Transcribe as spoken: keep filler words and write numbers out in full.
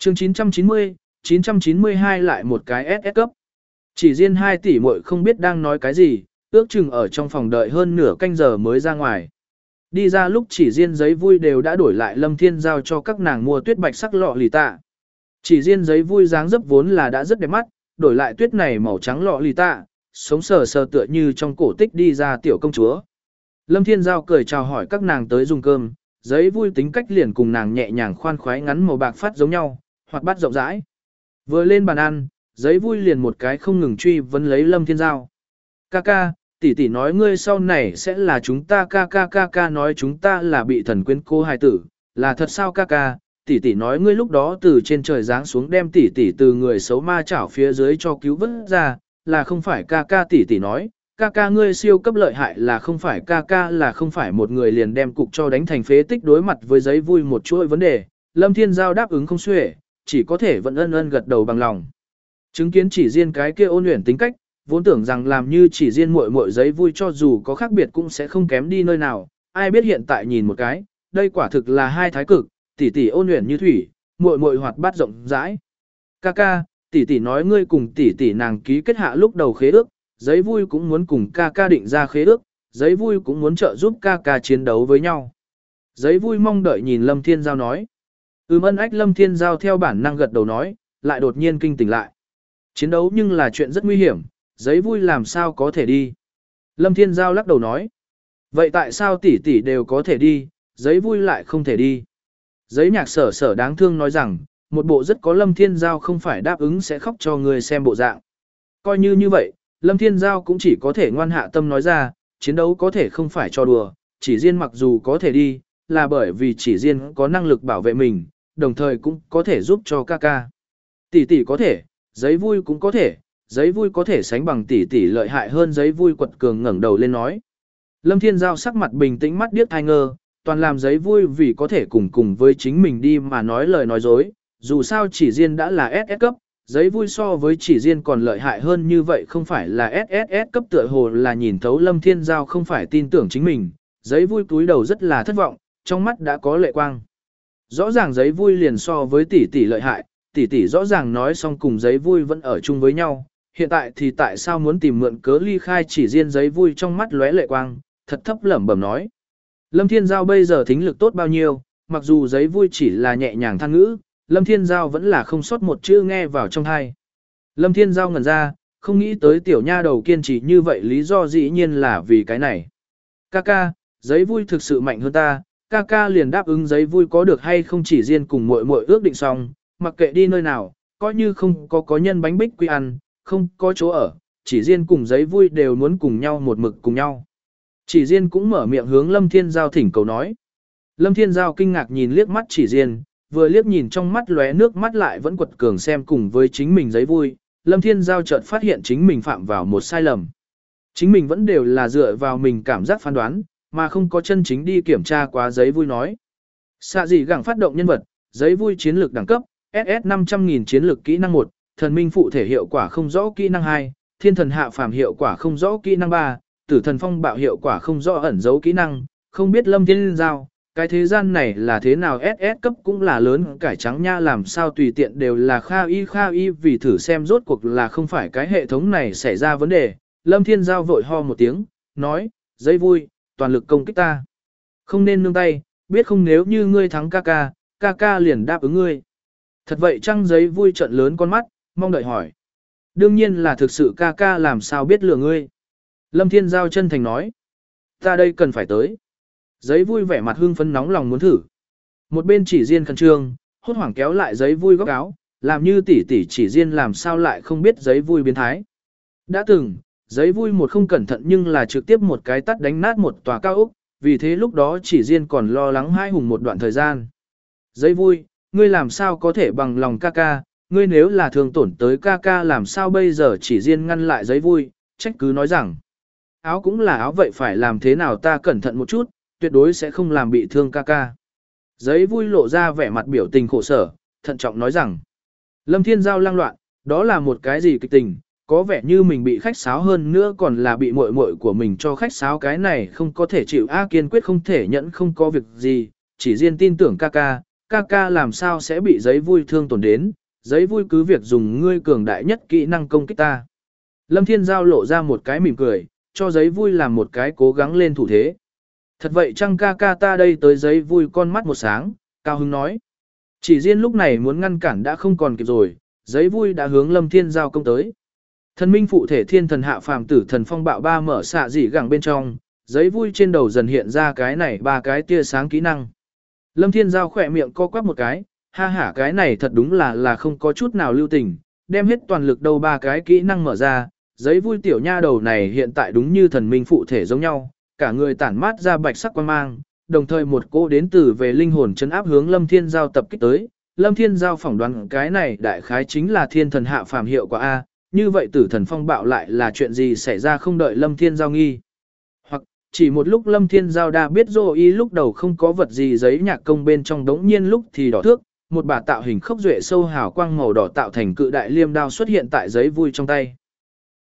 Chương chín trăm chín mươi, chín trăm chín mươi hai lại một cái ét ét cấp. Chỉ riêng hai tỷ muội không biết đang nói cái gì, ước chừng ở trong phòng đợi hơn nửa canh giờ mới ra ngoài. Đi ra lúc chỉ riêng giấy vui đều đã đổi lại Lâm Thiên giao cho các nàng mua tuyết bạch sắc lọ lì tạ. Chỉ riêng giấy vui dáng dấp vốn là đã rất đẹp mắt, đổi lại tuyết này màu trắng lọ lì tạ, sống sờ sờ tựa như trong cổ tích đi ra tiểu công chúa. Lâm Thiên giao cười chào hỏi các nàng tới dùng cơm, giấy vui tính cách liền cùng nàng nhẹ nhàng khoan khoái ngắn màu bạc phát giống nhau, hoặc bắt rộng rãi. Vừa lên bàn ăn, giấy vui liền một cái không ngừng truy vấn lấy Lâm Thiên giao. Ca ca, tỷ tỷ nói ngươi sau này sẽ là chúng ta, ca ca ca ca nói chúng ta là bị thần quyến cô hài tử, là thật sao ca ca, tỷ tỷ nói ngươi lúc đó từ trên trời giáng xuống đem tỷ tỷ từ người xấu ma chảo phía dưới cho cứu vớt ra, là không phải ca ca tỷ tỷ nói, ca ca ngươi siêu cấp lợi hại là không phải ca ca là không phải một người liền đem cục cho đánh thành phế tích. Đối mặt với giấy vui một chuỗi vấn đề, Lâm Thiên giao đáp ứng không xuể, chỉ có thể vẫn ân ân gật đầu bằng lòng. Chứng kiến chỉ riêng cái kia ôn luyện tính cách, vốn tưởng rằng làm như chỉ riêng muội muội giấy vui cho dù có khác biệt cũng sẽ không kém đi nơi nào, ai biết hiện tại nhìn một cái, đây quả thực là hai thái cực, tỷ tỷ ôn luyện như thủy, muội muội hoạt bát rộng rãi. Ca ca, tỷ tỷ nói ngươi cùng tỷ tỷ nàng ký kết hạ lúc đầu khế ước, giấy vui cũng muốn cùng ca ca định ra khế ước, giấy vui cũng muốn trợ giúp ca ca chiến đấu với nhau. Giấy vui mong đợi nhìn Lâm Thiên giao nói. Ừm ân ách Lâm Thiên giao theo bản năng gật đầu nói, lại đột nhiên kinh tỉnh lại. Chiến đấu nhưng là chuyện rất nguy hiểm, giấy vui làm sao có thể đi. Lâm Thiên giao lắc đầu nói. Vậy tại sao tỷ tỷ đều có thể đi, giấy vui lại không thể đi. Giấy nhạc sở sở đáng thương nói rằng, một bộ rất có Lâm Thiên giao không phải đáp ứng sẽ khóc cho người xem bộ dạng. Coi như như vậy, Lâm Thiên giao cũng chỉ có thể ngoan hạ tâm nói ra, chiến đấu có thể không phải cho đùa, chỉ riêng mặc dù có thể đi, là bởi vì chỉ riêng có năng lực bảo vệ mình, đồng thời cũng có thể giúp cho ca ca. Tỷ tỷ có thể, giấy vui cũng có thể, giấy vui có thể sánh bằng tỷ tỷ lợi hại hơn. Giấy vui quật cường ngẩng đầu lên nói. Lâm Thiên giao sắc mặt bình tĩnh mắt điếc thai ngơ, toàn làm giấy vui vì có thể cùng cùng với chính mình đi mà nói lời nói dối, dù sao chỉ riêng đã là ét ét cấp, giấy vui so với chỉ riêng còn lợi hại hơn như vậy không phải là ét ét ét cấp. Tựa hồ là nhìn thấu Lâm Thiên giao không phải tin tưởng chính mình, giấy vui túi đầu rất là thất vọng, trong mắt đã có lệ quang. Rõ ràng giấy vui liền so với tỷ tỷ lợi hại, tỷ tỷ rõ ràng nói xong cùng giấy vui vẫn ở chung với nhau, hiện tại thì tại sao muốn tìm mượn cớ ly khai. Chỉ riêng giấy vui trong mắt lóe lệ quang, thật thấp lẩm bẩm nói. Lâm Thiên giao bây giờ thính lực tốt bao nhiêu, mặc dù giấy vui chỉ là nhẹ nhàng than ngữ, Lâm Thiên giao vẫn là không sót một chữ nghe vào trong tai. Lâm Thiên giao ngẩn ra, không nghĩ tới tiểu nha đầu kiên trì như vậy, lý do dĩ nhiên là vì cái này. Ca ca, giấy vui thực sự mạnh hơn ta, ca ca liền đáp ứng giấy vui có được hay không. Chỉ riêng cùng muội muội ước định xong, mặc kệ đi nơi nào, coi như không có có nhân bánh bích quy ăn, không có chỗ ở, chỉ riêng cùng giấy vui đều muốn cùng nhau một mực cùng nhau. Chỉ riêng cũng mở miệng hướng Lâm Thiên giao thỉnh cầu nói. Lâm Thiên giao kinh ngạc nhìn liếc mắt chỉ riêng, vừa liếc nhìn trong mắt lóe nước mắt lại vẫn quật cường xem cùng với chính mình giấy vui, Lâm Thiên giao chợt phát hiện chính mình phạm vào một sai lầm. Chính mình vẫn đều là dựa vào mình cảm giác phán đoán, mà không có chân chính đi kiểm tra quá. Giấy vui nói. Xạ gì gẳng phát động nhân vật, giấy vui chiến lược đẳng cấp, ét ét năm trăm nghìn chiến lược kỹ năng một, thần minh phụ thể hiệu quả không rõ kỹ năng hai, thiên thần hạ phàm hiệu quả không rõ kỹ năng ba, tử thần phong bạo hiệu quả không rõ ẩn dấu kỹ năng. Không biết Lâm Thiên giao, cái thế gian này là thế nào, ét ét cấp cũng là lớn cải trắng nha, làm sao tùy tiện đều là kha y kha y, vì thử xem rốt cuộc là không phải cái hệ thống này xảy ra vấn đề. Lâm Thiên giao vội ho một tiếng, nói, giấy vui, toàn lực công kích ta. Không nên nương tay, biết không, nếu như ngươi thắng ca ca, ca ca liền đáp ứng ngươi. Thật vậy chăng? Giấy vui trận lớn con mắt, mong đợi hỏi. Đương nhiên là thực sự, ca ca làm sao biết lừa ngươi. Lâm Thiên giao chân thành nói. Ta đây cần phải tới. Giấy vui vẻ mặt hưng phấn nóng lòng muốn thử. Một bên chỉ riêng khẩn trương, hốt hoảng kéo lại giấy vui góc áo, làm như tỷ tỷ chỉ riêng làm sao lại không biết giấy vui biến thái. Đã từng, giấy vui một không cẩn thận nhưng là trực tiếp một cái tát đánh nát một tòa cao ốc, vì thế lúc đó chỉ riêng còn lo lắng hai hùng một đoạn thời gian. Giấy vui, ngươi làm sao có thể bằng lòng ca ca, ngươi nếu là thương tổn tới ca ca làm sao bây giờ. Chỉ riêng ngăn lại giấy vui, trách cứ nói rằng, áo cũng là áo, vậy phải làm thế nào, ta cẩn thận một chút, tuyệt đối sẽ không làm bị thương ca ca. Giấy vui lộ ra vẻ mặt biểu tình khổ sở, thận trọng nói rằng, Lâm Thiên giao lang loạn, đó là một cái gì kịch tình, có vẻ như mình bị khách sáo, hơn nữa còn là bị muội muội của mình cho khách sáo, cái này không có thể chịu a, kiên quyết không thể nhẫn, không có việc gì, chỉ riêng tin tưởng ca ca, ca ca làm sao sẽ bị giấy vui thương tổn đến, giấy vui cứ việc dùng ngươi cường đại nhất kỹ năng công kích ta. Lâm Thiên Giao lộ ra một cái mỉm cười, cho giấy vui làm một cái cố gắng lên thủ thế. Thật vậy chăng ca ca ta đây tới giấy vui con mắt một sáng, cao hứng nói. Chỉ riêng lúc này muốn ngăn cản đã không còn kịp rồi, giấy vui đã hướng Lâm Thiên Giao công tới. Thần minh phụ thể thiên thần hạ phàm tử thần phong bạo ba mở xạ dị gẳng bên trong, giấy vui trên đầu dần hiện ra cái này ba cái tia sáng kỹ năng. Lâm Thiên Giao khỏe miệng co quắp một cái, ha hả cái này thật đúng là là không có chút nào lưu tình, đem hết toàn lực đầu ba cái kỹ năng mở ra, giấy vui tiểu nha đầu này hiện tại đúng như thần minh phụ thể giống nhau, cả người tản mát ra bạch sắc quang mang, đồng thời một cô đến từ về linh hồn chấn áp hướng Lâm Thiên Giao tập kích tới. Lâm Thiên Giao phỏng đoán cái này đại khái chính là thiên thần hạ phàm hiệu quả A, như vậy tử thần phong bạo lại là chuyện gì xảy ra không đợi Lâm Thiên Giao nghi. Hoặc, chỉ một lúc Lâm Thiên Giao đã biết dô y lúc đầu không có vật gì giấy nhạc công bên trong đống nhiên lúc thì đỏ thước, một bà tạo hình khốc duệ sâu hào quang màu đỏ tạo thành cự đại liêm đao xuất hiện tại giấy vui trong tay.